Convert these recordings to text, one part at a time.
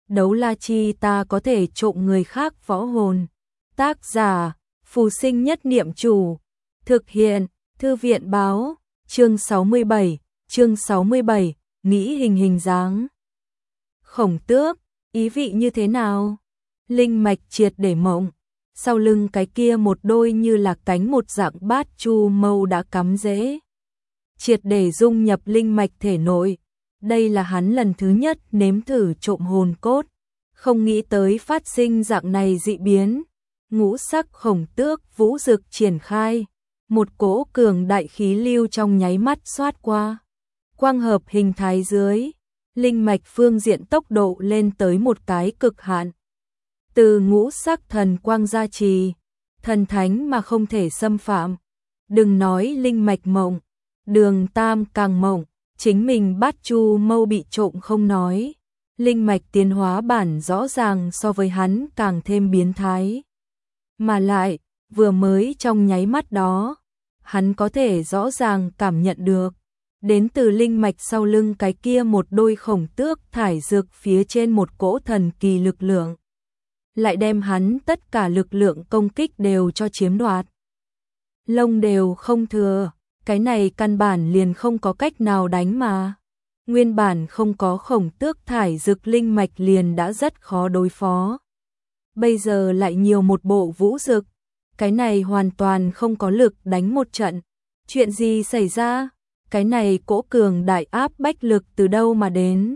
đấu la chi ta có thể trộm người khác võ hồn. Tác giả, Phù Sinh Nhất Niệm Chủ. Thực hiện, Thư viện báo, chương 67, nghĩ hình dáng. Khổng Tước, ý vị như thế nào? Linh mạch triệt để mộng, sau lưng cái kia một đôi như là cánh một dạng bát chu mâu đã cắm rễ. Triệt để dung nhập linh mạch thể nội. Đây là hắn lần thứ nhất nếm thử trộm hồn cốt, không nghĩ tới phát sinh dạng này dị biến. Ngũ sắc Khổng Tước vũ dực triển khai, một cỗ cường đại khí lưu trong nháy mắt xoát qua. Quang hợp hình thái dưới, linh mạch phương diện tốc độ lên tới một cái cực hạn. Từ ngũ sắc thần quang gia trì, thần thánh mà không thể xâm phạm. Đừng nói linh mạch mộng, Đường Tam càng mộng, chính mình bát chu mâu bị trộm không nói. Linh mạch tiến hóa bản rõ ràng so với hắn càng thêm biến thái. Mà lại, vừa mới trong nháy mắt đó, hắn có thể rõ ràng cảm nhận được. Đến từ linh mạch sau lưng cái kia một đôi khổng tước thải dược phía trên một cỗ thần kỳ lực lượng. Lại đem hắn tất cả lực lượng công kích đều cho chiếm đoạt. Lông đều không thừa, cái này căn bản liền không có cách nào đánh mà. Nguyên bản không có khổng tước thải dược linh mạch liền đã rất khó đối phó. Bây giờ lại nhiều một bộ vũ dực, cái này hoàn toàn không có lực đánh một trận. Chuyện gì xảy ra? Cái này cỗ cường đại áp bách lực từ đâu mà đến?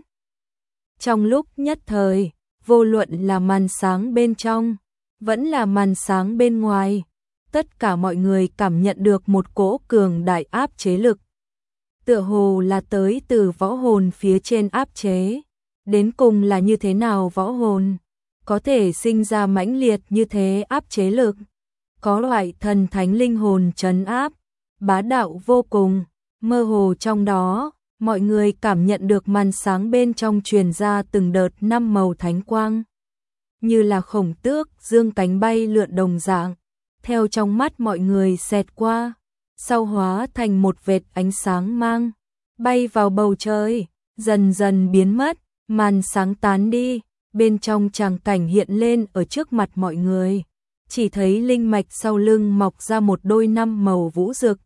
Trong lúc nhất thời, vô luận là màn sáng bên trong, vẫn là màn sáng bên ngoài, tất cả mọi người cảm nhận được một cỗ cường đại áp chế lực. Tựa hồ là tới từ võ hồn phía trên áp chế. Đến cùng là như thế nào võ hồn có thể sinh ra mãnh liệt như thế áp chế lực? Có loại thần thánh linh hồn trấn áp, bá đạo vô cùng. Mơ hồ trong đó, mọi người cảm nhận được màn sáng bên trong truyền ra từng đợt năm màu thánh quang. Như là khổng tước dương cánh bay lượn đồng dạng, theo trong mắt mọi người xẹt qua, sau hóa thành một vệt ánh sáng mang, bay vào bầu trời, dần dần biến mất, màn sáng tán đi, bên trong tràng cảnh hiện lên ở trước mặt mọi người. Chỉ thấy linh mạch sau lưng mọc ra một đôi năm màu vũ dực.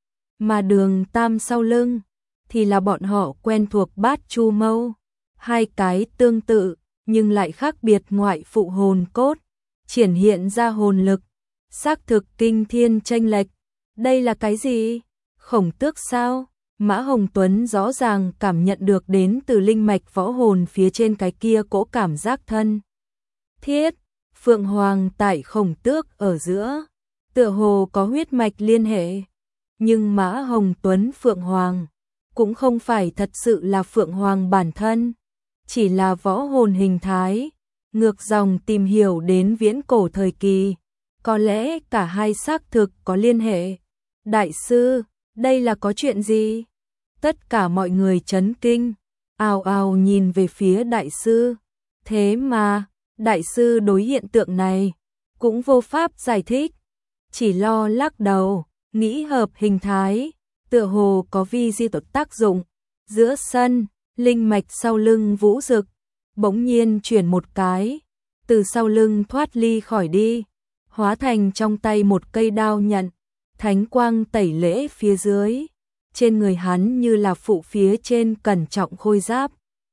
Mà Đường Tam sau lưng thì là bọn họ quen thuộc bát chu mâu, hai cái tương tự nhưng lại khác biệt ngoại phụ hồn cốt, triển hiện ra hồn lực, xác thực kinh thiên chênh lệch. Đây là cái gì? Khổng tước sao? Mã Hồng Tuấn rõ ràng cảm nhận được đến từ linh mạch võ hồn phía trên cái kia cỗ cảm giác thân thiết. Phượng Hoàng tại khổng tước ở giữa, tựa hồ có huyết mạch liên hệ. Nhưng Mã Hồng Tuấn Phượng Hoàng cũng không phải thật sự là Phượng Hoàng bản thân, chỉ là võ hồn hình thái. Ngược dòng tìm hiểu đến viễn cổ thời kỳ, có lẽ cả hai xác thực có liên hệ. Đại sư, đây là có chuyện gì? Tất cả mọi người chấn kinh, ào ào nhìn về phía đại sư. Thế mà, đại sư đối hiện tượng này cũng vô pháp giải thích, chỉ lo lắc đầu, nghĩ hợp hình thái, tựa hồ có vi di tột tác dụng. Giữa sân, linh mạch sau lưng vũ dực bỗng nhiên chuyển một cái, từ sau lưng thoát ly khỏi đi, hóa thành trong tay một cây đao nhận, thánh quang tẩy lễ phía dưới. Trên người hắn như là phụ phía trên cẩn trọng khôi giáp.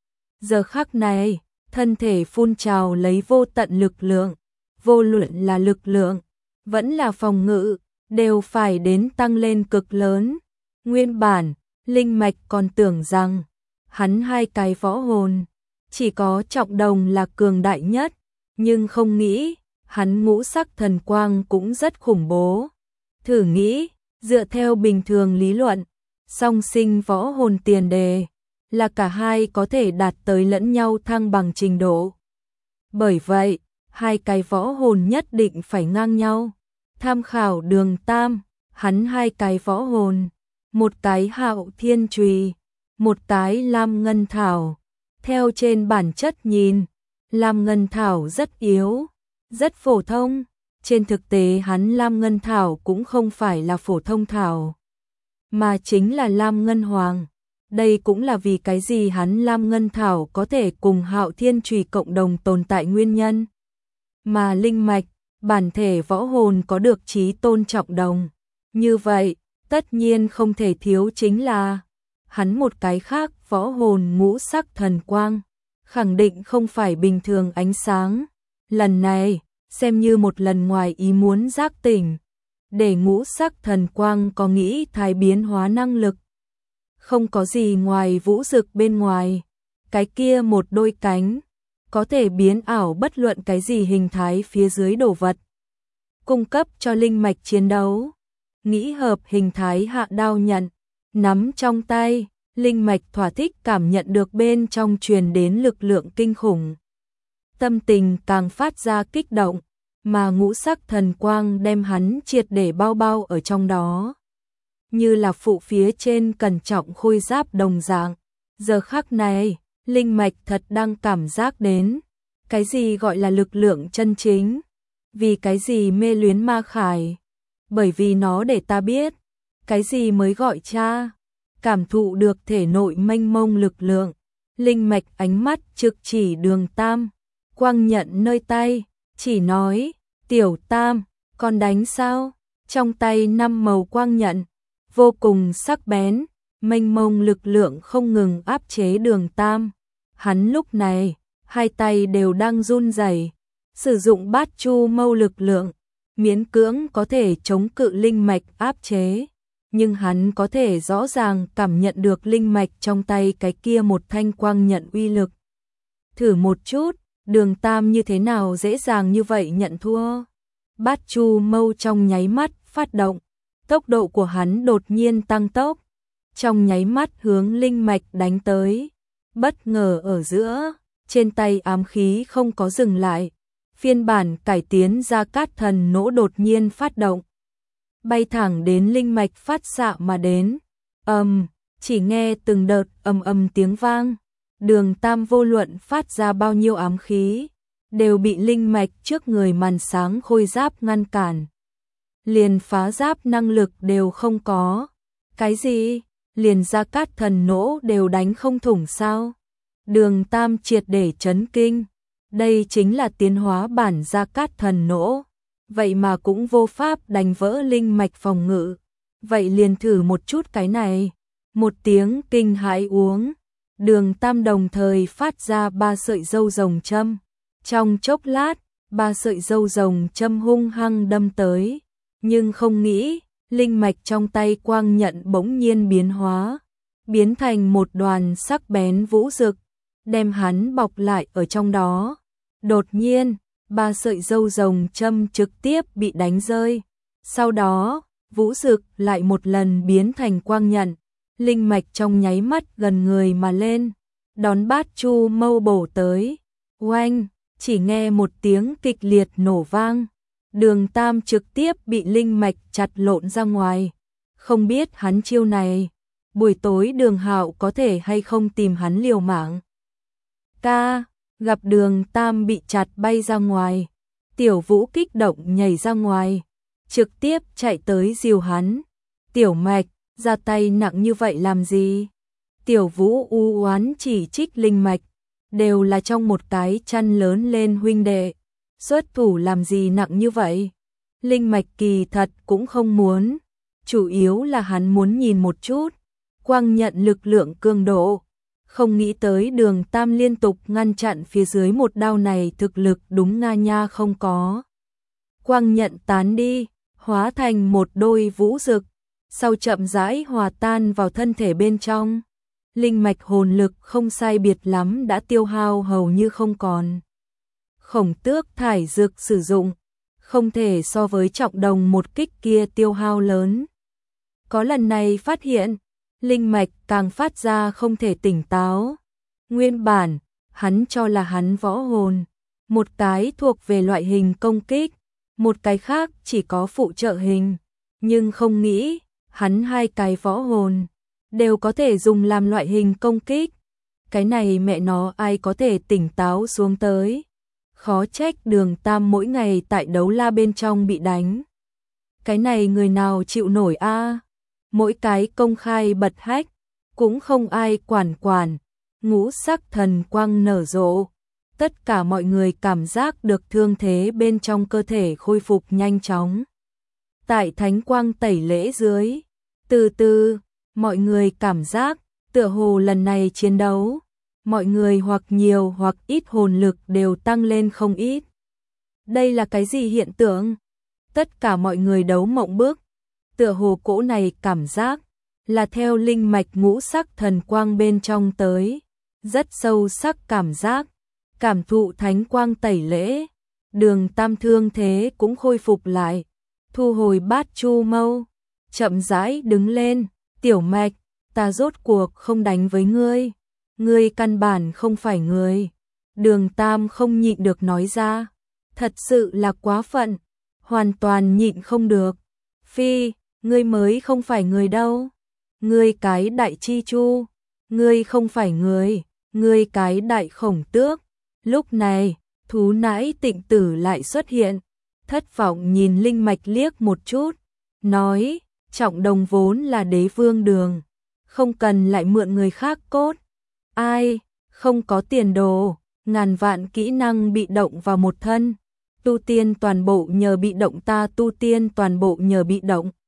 Giờ khắc này, thân thể phun trào lấy vô tận lực lượng, vô luận là lực lượng, vẫn là phòng ngự, đều phải đến tăng lên cực lớn. Nguyên bản, linh mạch còn tưởng rằng, hắn hai cái võ hồn, chỉ có trọng đồng là cường đại nhất, nhưng không nghĩ, hắn ngũ sắc thần quang cũng rất khủng bố. Thử nghĩ, dựa theo bình thường lý luận, song sinh võ hồn tiền đề là cả hai có thể đạt tới lẫn nhau thăng bằng trình độ. Bởi vậy, hai cái võ hồn nhất định phải ngang nhau. Tham khảo Đường Tam, hắn hai cái võ hồn, một cái Hạo Thiên Chùy, một cái Lam Ngân Thảo. Theo trên bản chất nhìn, Lam Ngân Thảo rất yếu, rất phổ thông. Trên thực tế hắn Lam Ngân Thảo cũng không phải là phổ thông thảo, mà chính là Lam Ngân Hoàng. Đây cũng là vì cái gì hắn Lam Ngân Thảo có thể cùng Hạo Thiên Chùy cộng đồng tồn tại nguyên nhân. Mà linh mạch, bản thể võ hồn có được chí tôn trọng đồng. Như vậy, tất nhiên không thể thiếu chính là hắn một cái khác võ hồn ngũ sắc thần quang. Khẳng định không phải bình thường ánh sáng. Lần này, xem như một lần ngoài ý muốn giác tỉnh. Để ngũ sắc thần quang có nghĩ thái biến hóa năng lực. Không có gì ngoài vũ dực bên ngoài. Cái kia một đôi cánh, có thể biến ảo bất luận cái gì hình thái phía dưới đồ vật. Cung cấp cho linh mạch chiến đấu. Nghĩ hợp hình thái hạ đao nhận, nắm trong tay, linh mạch thỏa thích cảm nhận được bên trong truyền đến lực lượng kinh khủng. Tâm tình càng phát ra kích động, mà ngũ sắc thần quang đem hắn triệt để bao bao ở trong đó. Như là phụ phía trên cẩn trọng khôi giáp đồng dạng. Giờ khắc này, linh mạch thật đang cảm giác đến. Cái gì gọi là lực lượng chân chính? Vì cái gì mê luyến ma khải? Bởi vì nó để ta biết. Cái gì mới gọi cha? Cảm thụ được thể nội mênh mông lực lượng. Linh mạch ánh mắt trực chỉ Đường Tam. Quang nhận nơi tay, chỉ nói, Tiểu Tam, con đánh sao? Trong tay 5 màu quang nhận, vô cùng sắc bén, mênh mông lực lượng không ngừng áp chế Đường Tam. Hắn lúc này, hai tay đều đang run rẩy, sử dụng bát chu mâu lực lượng, miễn cưỡng có thể chống cự linh mạch áp chế. Nhưng hắn có thể rõ ràng cảm nhận được linh mạch trong tay cái kia một thanh quang nhận uy lực. Thử một chút, Đường Tam như thế nào dễ dàng như vậy nhận thua. Bát chu mâu trong nháy mắt phát động, tốc độ của hắn đột nhiên tăng tốc, trong nháy mắt hướng linh mạch đánh tới. Bất ngờ ở giữa, trên tay ám khí không có dừng lại, phiên bản cải tiến Gia Cát Thần Nỗ đột nhiên phát động, bay thẳng đến linh mạch phát xạ mà đến. Chỉ nghe từng đợt ầm tiếng vang. Đường Tam vô luận phát ra bao nhiêu ám khí, đều bị linh mạch trước người màn sáng khôi giáp ngăn cản. Liền phá giáp năng lực đều không có. Cái gì? Liền Gia Cát Thần Nỗ đều đánh không thủng sao? Đường Tam triệt để chấn kinh. Đây chính là tiến hóa bản Gia Cát Thần Nỗ. Vậy mà cũng vô pháp đánh vỡ linh mạch phòng ngự. Vậy liền thử một chút cái này. Một tiếng kinh hãi uống. Đường Tam đồng thời phát ra 3 sợi râu rồng châm. Trong chốc lát, 3 sợi râu rồng châm hung hăng đâm tới. Nhưng không nghĩ, linh mạch trong tay quang nhận bỗng nhiên biến hóa. Biến thành một đoàn sắc bén vũ dực, đem hắn bọc lại ở trong đó. Đột nhiên, 3 sợi râu rồng châm trực tiếp bị đánh rơi. Sau đó, vũ dực lại một lần biến thành quang nhận. Linh mạch trong nháy mắt gần người mà lên, đón bát chu mâu bổ tới. Oanh, chỉ nghe một tiếng kịch liệt nổ vang. Đường Tam trực tiếp bị linh mạch chặt lộn ra ngoài. Không biết hắn chiêu này, buổi tối Đường Hạo có thể hay không tìm hắn liều mạng. Gặp Đường Tam bị chặt bay ra ngoài. Tiểu Vũ kích động nhảy ra ngoài, trực tiếp chạy tới dìu hắn. Tiểu Mạch, ra tay nặng như vậy làm gì? Tiểu Vũ u oán chỉ trích linh mạch, đều là trong một cái chăn lớn lên huynh đệ, xuất thủ làm gì nặng như vậy? Linh mạch kỳ thật cũng không muốn, chủ yếu là hắn muốn nhìn một chút, quang nhận lực lượng cường độ, không nghĩ tới Đường Tam liên tục ngăn chặn phía dưới một đao này thực lực đúng nga nha không có. Quang nhận tán đi, hóa thành một đôi vũ dực, sau chậm rãi hòa tan vào thân thể bên trong. Linh mạch hồn lực không sai biệt lắm đã tiêu hao hầu như không còn. Khổng Tước thải dược sử dụng, không thể so với trọng đồng một kích kia tiêu hao lớn. Có lần này phát hiện, linh mạch càng phát ra không thể tỉnh táo. Nguyên bản, hắn cho là hắn võ hồn, một cái thuộc về loại hình công kích, một cái khác chỉ có phụ trợ hình, nhưng không nghĩ, hắn hai cái võ hồn đều có thể dùng làm loại hình công kích. Cái này mẹ nó ai có thể tỉnh táo xuống tới. Khó trách Đường Tam mỗi ngày tại đấu la bên trong bị đánh. Cái này người nào chịu nổi a? Mỗi cái công khai bật hách, cũng không ai quản, ngũ sắc thần quang nở rộ. Tất cả mọi người cảm giác được thương thế bên trong cơ thể khôi phục nhanh chóng. Tại thánh quang tẩy lễ dưới, từ từ, mọi người cảm giác, tựa hồ lần này chiến đấu, mọi người hoặc nhiều hoặc ít hồn lực đều tăng lên không ít. Đây là cái gì hiện tượng? Tất cả mọi người đấu mộng bức, tựa hồ cỗ này cảm giác là theo linh mạch ngũ sắc thần quang bên trong tới, rất sâu sắc cảm giác, cảm thụ thánh quang tẩy lễ, Đường Tam thương thế cũng khôi phục lại, thu hồi bát chu mâu, chậm rãi đứng lên, Tiểu Mạch, ta rốt cuộc không đánh với ngươi căn bản không phải người. Đường Tam không nhịn được nói ra, thật sự là quá phận, hoàn toàn nhịn không được. Phi, ngươi mới không phải người đâu, ngươi cái đại chi chu, ngươi không phải người, ngươi cái đại khổng tước. Lúc này, thú nãi Tịnh Tử lại xuất hiện, thất vọng nhìn linh mạch liếc một chút, nói, Trọng Đồng vốn là đế vương đường, không cần lại mượn người khác cốt. Ai, không có tiền đồ, ngàn vạn kỹ năng bị động vào một thân, tu tiên toàn bộ nhờ bị động, ta tu tiên toàn bộ nhờ bị động.